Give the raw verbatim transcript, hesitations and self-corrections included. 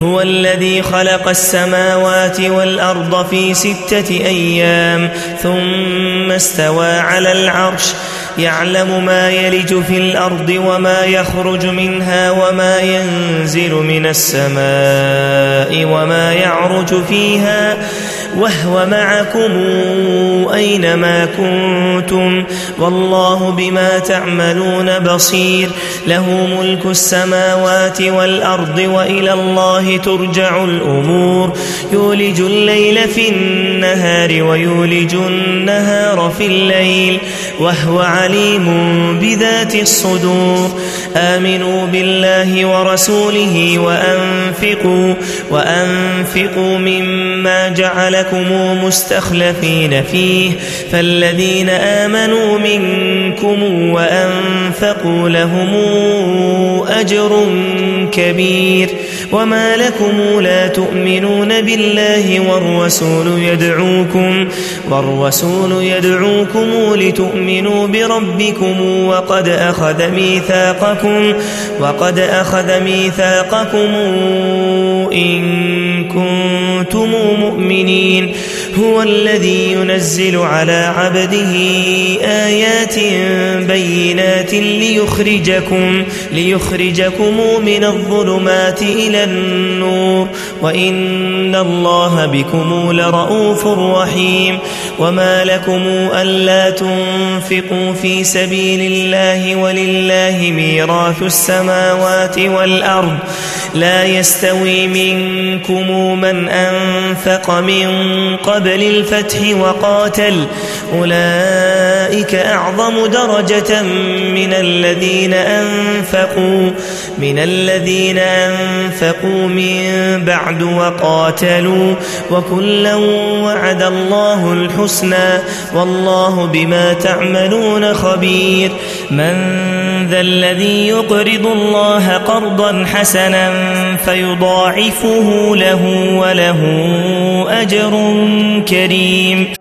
هو الذي خلق السماوات والأرض في ستة أيام ثم استوى على العرش يعلم ما يلج في الأرض وما يخرج منها وما ينزل من السماء وما يعرج فيها وهو معكم أينما كنتم والله بما تعملون بصير له ملك السماوات والأرض وإلى الله ترجع الأمور يولج الليل في النهار ويولج النهار في الليل وهو عليم بذات الصدور آمنوا بالله ورسوله وأنفقوا, وأنفقوا مما جعلكم مستخلفين فيه فالذين آمنوا منكم وأنفقوا لهم أجر كبير وما لكم لا تؤمنون بالله والرسول يدعوكم, والرسول يدعوكم لتؤمنوا بربكم وقد أخذ ميثاقكم, وقد أخذ ميثاقكم إن كنتم مؤمنين هو الذي ينزل على عبده آيات بينات ليخرجكم, ليخرجكم من الظلمات إلى النور وإن الله بكم لرؤوف رحيم وما لكم ألا تنفقوا في سبيل الله ولله ميراث السماوات والأرض لا يستوي منكم من أنفق من قبل الفتح وقاتل أولئك أعظم درجة من الذين أنفقوا من الذين أنفقوا من بعد وقاتلوا وكلا وعد الله الحسنى والله بما تعملون خبير من ذا الذي يقرض الله قرضا حسنا فيضاعفه له وله أجر كريم.